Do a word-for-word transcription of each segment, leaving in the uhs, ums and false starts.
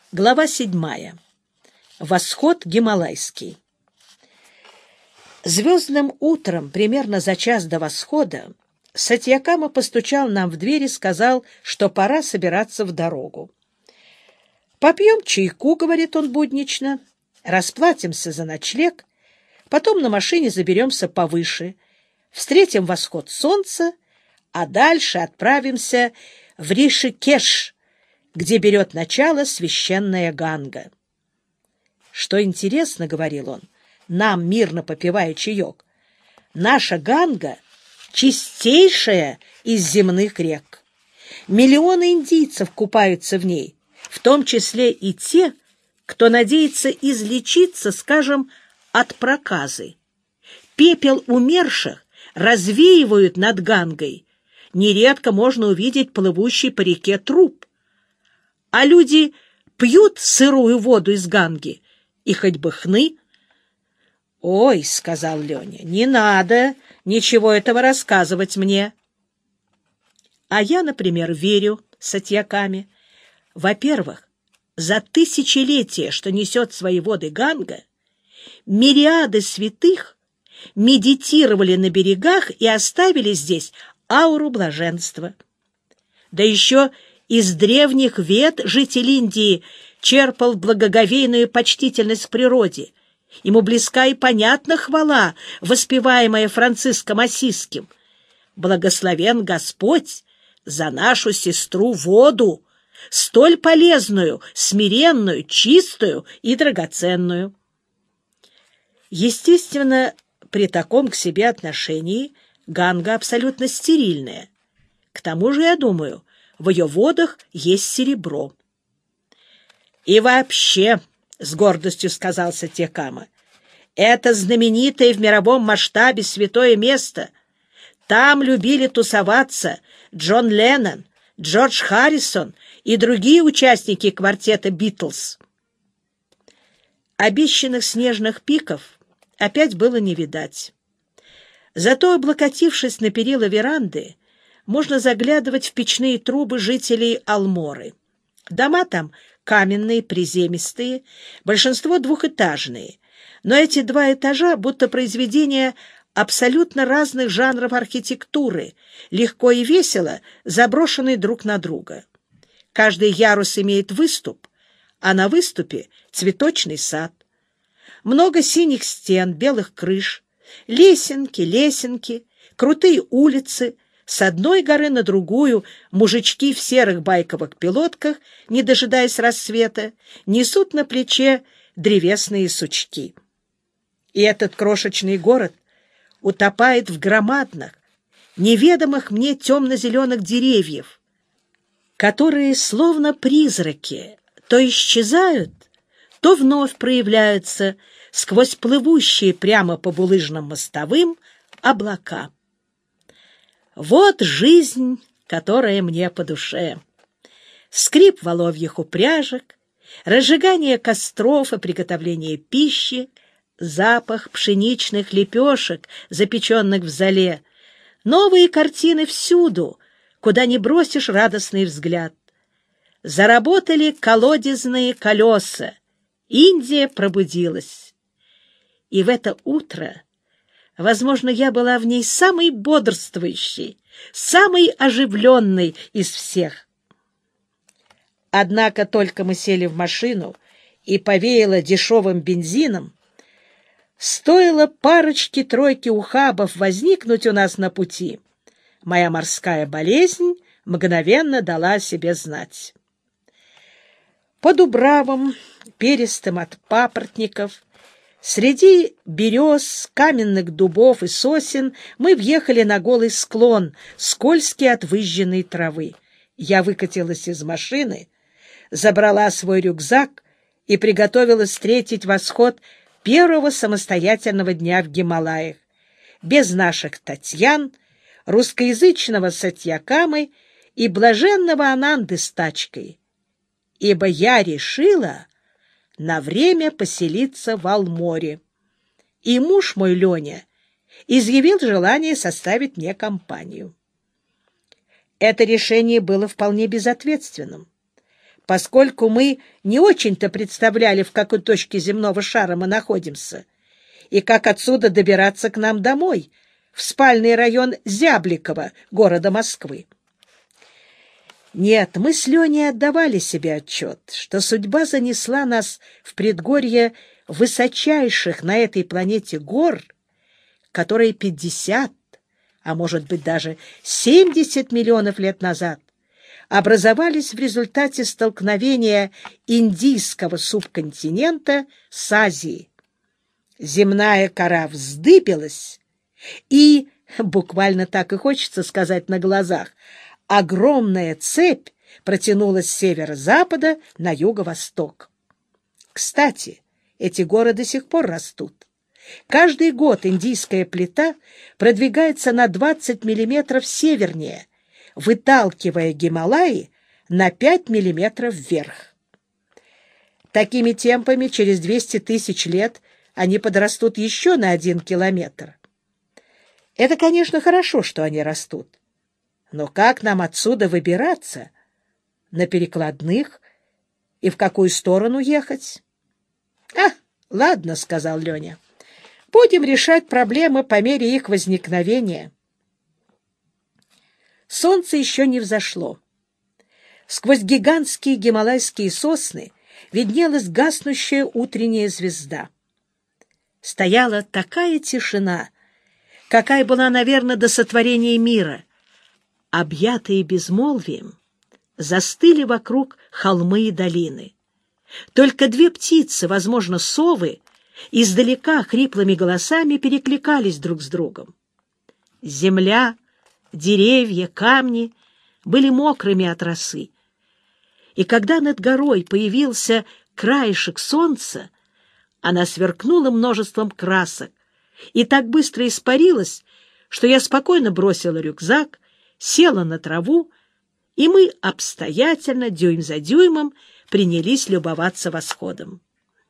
Глава седьмая. Восход Гималайский. Звездным утром, примерно за час до восхода, Сатьякама постучал нам в дверь и сказал, что пора собираться в дорогу. «Попьем чайку», — говорит он буднично, — «расплатимся за ночлег, потом на машине заберемся повыше, встретим восход солнца, а дальше отправимся в Ришикеш, где берет начало священная Ганга». «Что интересно, — говорил он, нам мирно попивая чаек, — наша Ганга — чистейшая из земных рек. Миллионы индийцев купаются в ней, в том числе и те, кто надеется излечиться, скажем, от проказы. Пепел умерших развеивают над Гангой. Нередко можно увидеть плывущий по реке труп. А люди пьют сырую воду из Ганги, и хоть бы хны. — Ой, — сказал Леня, — не надо ничего этого рассказывать мне. А я, например, верю Сатьякаме. Во-первых, за тысячелетия, что несет свои воды Ганга, мириады святых медитировали на берегах и оставили здесь ауру блаженства. Да еще из древних вед житель Индии черпал благоговейную почтительность к природе. Ему близка и понятна хвала, воспеваемая Франциском Ассизским. Благословен Господь за нашу сестру воду, столь полезную, смиренную, чистую и драгоценную. Естественно, при таком к себе отношении Ганга абсолютно стерильная. К тому же, я думаю, в ее водах есть серебро. И вообще, — с гордостью сказал Сатьякама, — это знаменитое в мировом масштабе святое место. Там любили тусоваться Джон Леннон, Джордж Харрисон и другие участники квартета «Битлз». Обещанных снежных пиков опять было не видать. Зато, облокотившись на перила веранды, можно заглядывать в печные трубы жителей Алморы. Дома там каменные, приземистые, большинство двухэтажные, но эти два этажа будто произведения абсолютно разных жанров архитектуры, легко и весело заброшенные друг на друга. Каждый ярус имеет выступ, а на выступе цветочный сад. Много синих стен, белых крыш, лесенки, лесенки, крутые улицы. С одной горы на другую мужички в серых байковых пилотках, не дожидаясь рассвета, несут на плече древесные сучки. И этот крошечный город утопает в громадных, неведомых мне темно-зеленых деревьев, которые, словно призраки, то исчезают, то вновь проявляются сквозь плывущие прямо по булыжным мостовым облака. Вот жизнь, которая мне по душе. Скрип воловьих упряжек, разжигание костров и приготовление пищи, запах пшеничных лепешек, запеченных в золе, новые картины всюду, куда не бросишь радостный взгляд. Заработали колодезные колеса. Индия пробудилась. И в это утро, возможно, я была в ней самой бодрствующей, самой оживленной из всех. Однако только мы сели в машину и повеяло дешевым бензином, стоило парочке-тройке ухабов возникнуть у нас на пути, моя морская болезнь мгновенно дала о себе знать. По дубравам, перистым от папоротников, среди берез, каменных дубов и сосен мы въехали на голый склон, скользкий от выжженной травы. Я выкатилась из машины, забрала свой рюкзак и приготовилась встретить восход первого самостоятельного дня в Гималаях, без наших Татьян, русскоязычного Сатьякамы и блаженного Ананды с тачкой. Ибо я решила на время поселиться в Алморе. И муж мой, Леня, изъявил желание составить мне компанию. Это решение было вполне безответственным. поскольку мы не очень-то представляли, в какой точке земного шара мы находимся, и как отсюда добираться к нам домой, в спальный район Зябликова, города Москвы. Нет, мы с Леней отдавали себе отчет, что судьба занесла нас в предгорье высочайших на этой планете гор, которые пятьдесят, а может быть даже семьдесят миллионов лет назад образовались в результате столкновения индийского субконтинента с Азией. Земная кора вздыбилась, и, буквально так и хочется сказать на глазах, огромная цепь протянулась с северо-запада на юго-восток. Кстати, эти горы до сих пор растут. Каждый год индийская плита продвигается на двадцать миллиметров севернее, выталкивая Гималаи на пять миллиметров вверх. Такими темпами через двести тысяч лет они подрастут еще на один километр. Это, конечно, хорошо, что они растут. Но как нам отсюда выбираться? На перекладных? И в какую сторону ехать? — А, ладно, — сказал Леня. — Будем решать проблемы по мере их возникновения. Солнце еще не взошло. Сквозь гигантские гималайские сосны виднелась гаснущая утренняя звезда. Стояла такая тишина, какая была, наверное, до сотворения мира. Объятые безмолвием, застыли вокруг холмы и долины. Только две птицы, возможно, совы, издалека хриплыми голосами перекликались друг с другом. Земля, деревья, камни были мокрыми от росы. И когда над горой появился краешек солнца, она сверкнула множеством красок и так быстро испарилась, что я спокойно бросила рюкзак, села на траву, и мы обстоятельно, дюйм за дюймом, принялись любоваться восходом.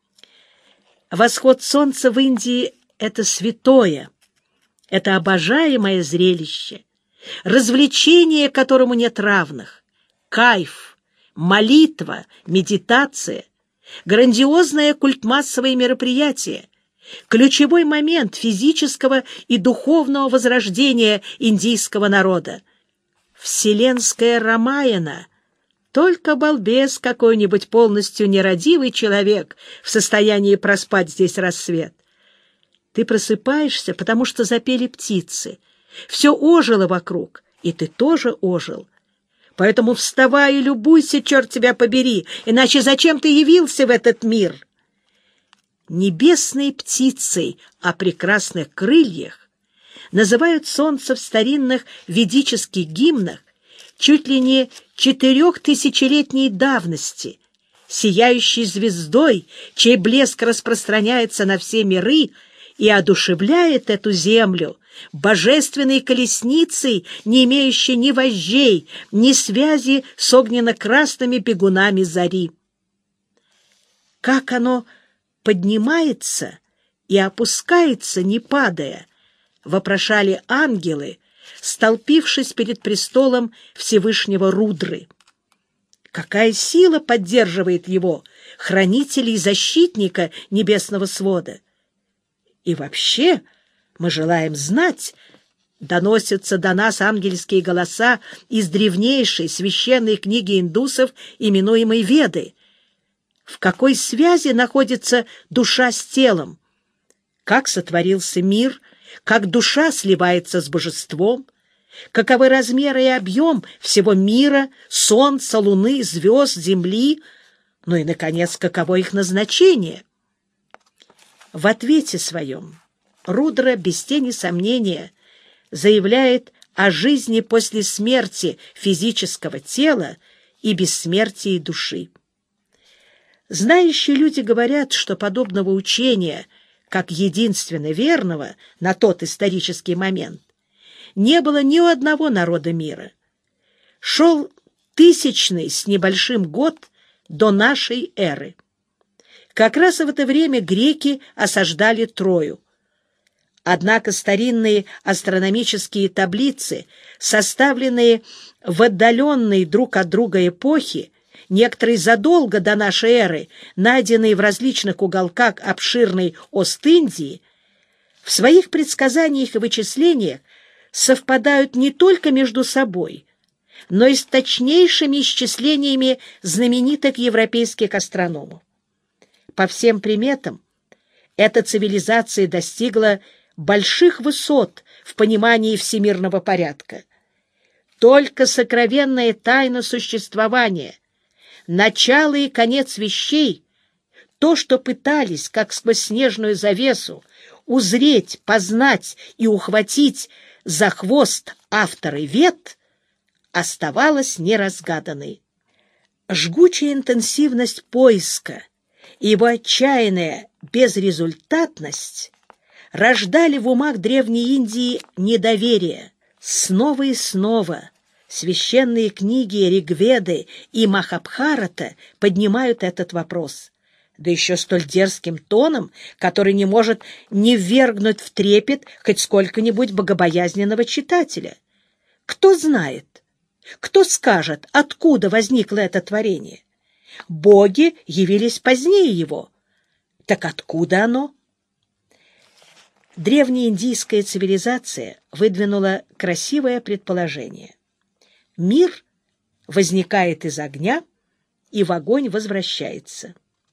Восход солнца в Индии — это святое, это обожаемое зрелище, развлечение, которому нет равных, кайф, молитва, медитация, грандиозное культмассовое мероприятие, ключевой момент физического и духовного возрождения индийского народа. Вселенская Рамаяна. Только балбес какой-нибудь полностью нерадивый человек в состоянии проспать здесь рассвет. Ты просыпаешься, потому что запели птицы. Все ожило вокруг, и ты тоже ожил. Поэтому вставай и любуйся, черт тебя побери, иначе зачем ты явился в этот мир? Небесной птицей о прекрасных крыльях называют солнце в старинных ведических гимнах чуть ли не четырехтысячелетней давности, сияющей звездой, чей блеск распространяется на все миры и одушевляет эту землю, божественной колесницей, не имеющей ни вожжей, ни связи с огненно-красными бегунами зари. Как оно поднимается и опускается, не падая, вопрошали ангелы, столпившись перед престолом Всевышнего Рудры. Какая сила поддерживает его, хранителя и защитника небесного свода? И вообще мы желаем знать, доносятся до нас ангельские голоса из древнейшей священной книги индусов, именуемой Веды. В какой связи находится душа с телом? Как сотворился мир? Как душа сливается с божеством? Каковы размеры и объем всего мира, солнца, луны, звезд, земли? Ну и, наконец, каково их назначение? В ответе своем Рудра без тени сомнения заявляет о жизни после смерти физического тела и бессмертии души. Знающие люди говорят, что подобного учения, как единственно верного на тот исторический момент, не было ни у одного народа мира. Шел тысячный с небольшим год до нашей эры. Как раз в это время греки осаждали Трою. Однако старинные астрономические таблицы, составленные в отдаленной друг от друга эпохи, некоторые задолго до нашей эры, найденные в различных уголках обширной Ост-Индии, в своих предсказаниях и вычислениях совпадают не только между собой, но и с точнейшими исчислениями знаменитых европейских астрономов. По всем приметам, эта цивилизация достигла больших высот в понимании всемирного порядка. Только сокровенная тайна существования, начало и конец вещей, то, что пытались, как сквозь снежную завесу, узреть, познать и ухватить за хвост авторы Вед, оставалось неразгаданной. Жгучая интенсивность поиска и его отчаянная безрезультатность рождали в умах Древней Индии недоверие. Снова и снова священные книги Ригведы и Махабхарата поднимают этот вопрос, да еще столь дерзким тоном, который не может не ввергнуть в трепет хоть сколько-нибудь богобоязненного читателя. Кто знает, кто скажет, откуда возникло это творение? Боги явились позднее его. Так откуда оно? Древнеиндийская цивилизация выдвинула красивое предположение. Мир возникает из огня, и в огонь возвращается.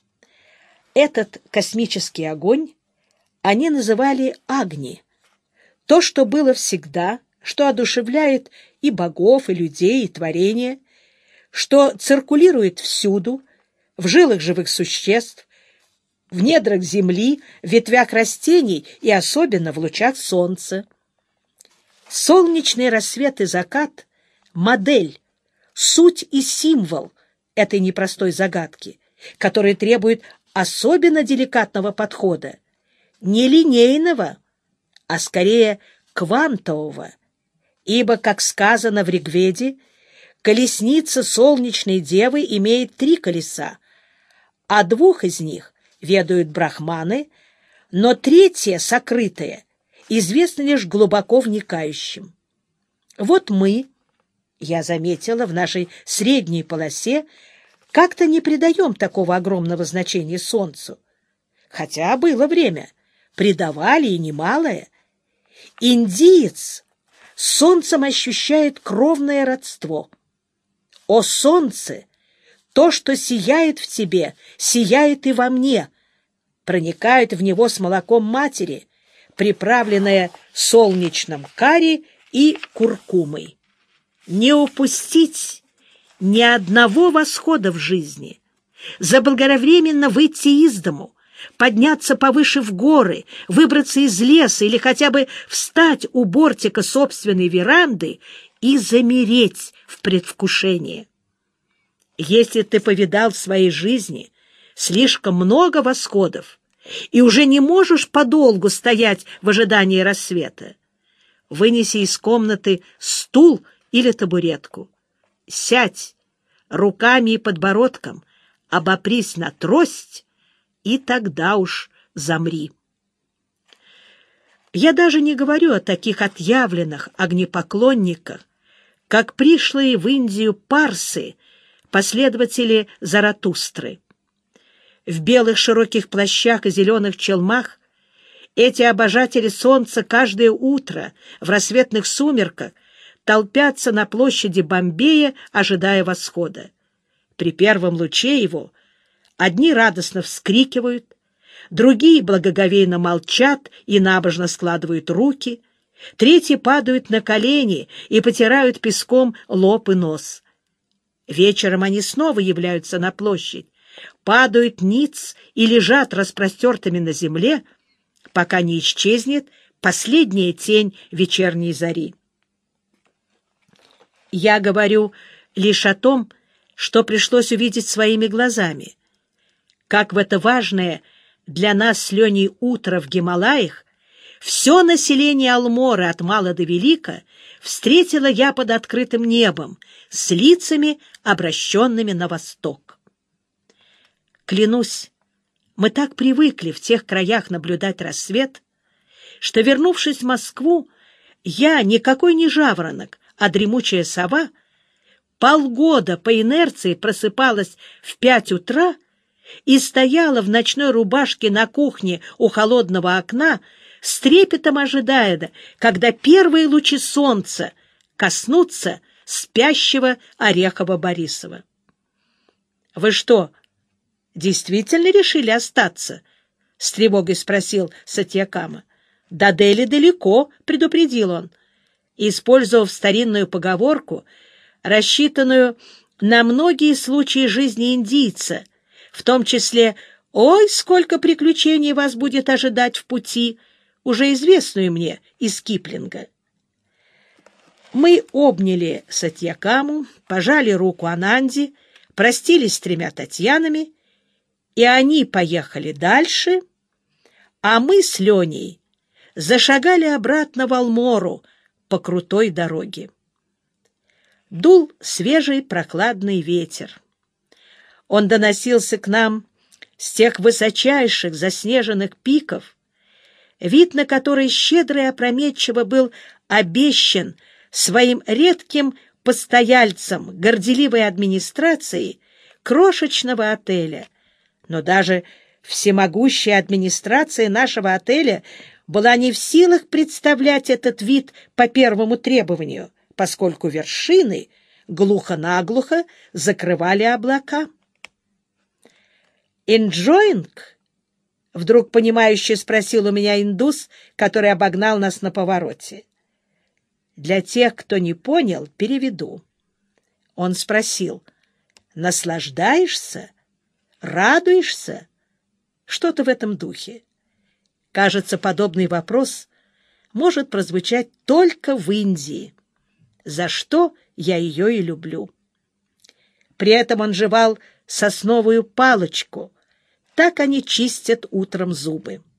Этот космический огонь они называли Агни, то, что было всегда, что одушевляет и богов, и людей, и творения, что циркулирует всюду, в жилах живых существ, в недрах земли, в ветвях растений и особенно в лучах солнца. Солнечный рассвет и закат — модель, суть и символ этой непростой загадки, которая требует особенно деликатного подхода, не линейного, а скорее квантового, ибо, как сказано в Ригведе, колесница солнечной девы имеет три колеса, а двух из них ведают брахманы, но третье, сокрытое, известно лишь глубоко вникающим. Вот мы, я заметила, в нашей средней полосе как-то не придаем такого огромного значения Солнцу, хотя было время, придавали и немалое. Индиец с Солнцем ощущает кровное родство. О Солнце! То, что сияет в тебе, сияет и во мне, проникает в него с молоком матери, приправленное солнечным карри и куркумой. Не упустить ни одного восхода в жизни, заблаговременно выйти из дому, подняться повыше в горы, выбраться из леса или хотя бы встать у бортика собственной веранды и замереть в предвкушении. Если ты повидал в своей жизни слишком много восходов и уже не можешь подолгу стоять в ожидании рассвета, вынеси из комнаты стул или табуретку. Сядь, руками и подбородком обопрись на трость, и тогда уж замри. Я даже не говорю о таких отъявленных огнепоклонниках, как пришлые в Индию парсы, последователи Заратустры. В белых широких плащах и зеленых челмах эти обожатели солнца каждое утро в рассветных сумерках толпятся на площади Бомбея, ожидая восхода. При первом луче его одни радостно вскрикивают, другие благоговейно молчат и набожно складывают руки, третьи падают на колени и потирают песком лоб и нос. Вечером они снова являются на площадь, падают ниц и лежат распростертыми на земле, пока не исчезнет последняя тень вечерней зари. Я говорю лишь о том, что пришлось увидеть своими глазами, как в это важное для нас с Леней утро в Гималаях все население Алморы от мала до велика встретила я под открытым небом, с лицами, обращенными на восток. Клянусь, мы так привыкли в тех краях наблюдать рассвет, что, вернувшись в Москву, я, никакой не жаворонок, а дремучая сова, полгода по инерции просыпалась в пять утра и стояла в ночной рубашке на кухне у холодного окна, с трепетом ожидая, когда первые лучи солнца коснутся спящего Орехова-Борисова. — Вы что, действительно решили остаться? — с тревогой спросил Сатьякама. — До Дели далеко, — предупредил он. Использовав старинную поговорку, рассчитанную на многие случаи жизни индийца, в том числе «Ой, сколько приключений вас будет ожидать в пути», уже известную мне из Киплинга. Мы обняли Сатьякаму, пожали руку Ананди, простились с тремя Татьянами, и они поехали дальше, а мы с Леней зашагали обратно в Алмору по крутой дороге. Дул свежий прохладный ветер. Он доносился к нам с тех высочайших заснеженных пиков, вид на который щедро и опрометчиво был обещан своим редким постояльцам горделивой администрацией крошечного отеля. Но даже всемогущая администрация нашего отеля была не в силах представлять этот вид по первому требованию, поскольку вершины глухо-наглухо закрывали облака. «Enjoying?» — вдруг понимающе спросил у меня индус, который обогнал нас на повороте. Для тех, кто не понял, переведу. Он спросил: «Наслаждаешься? Радуешься?» Что-то в этом духе. Кажется, подобный вопрос может прозвучать только в Индии, за что я ее и люблю. При этом он жевал сосновую палочку. Так они чистят утром зубы.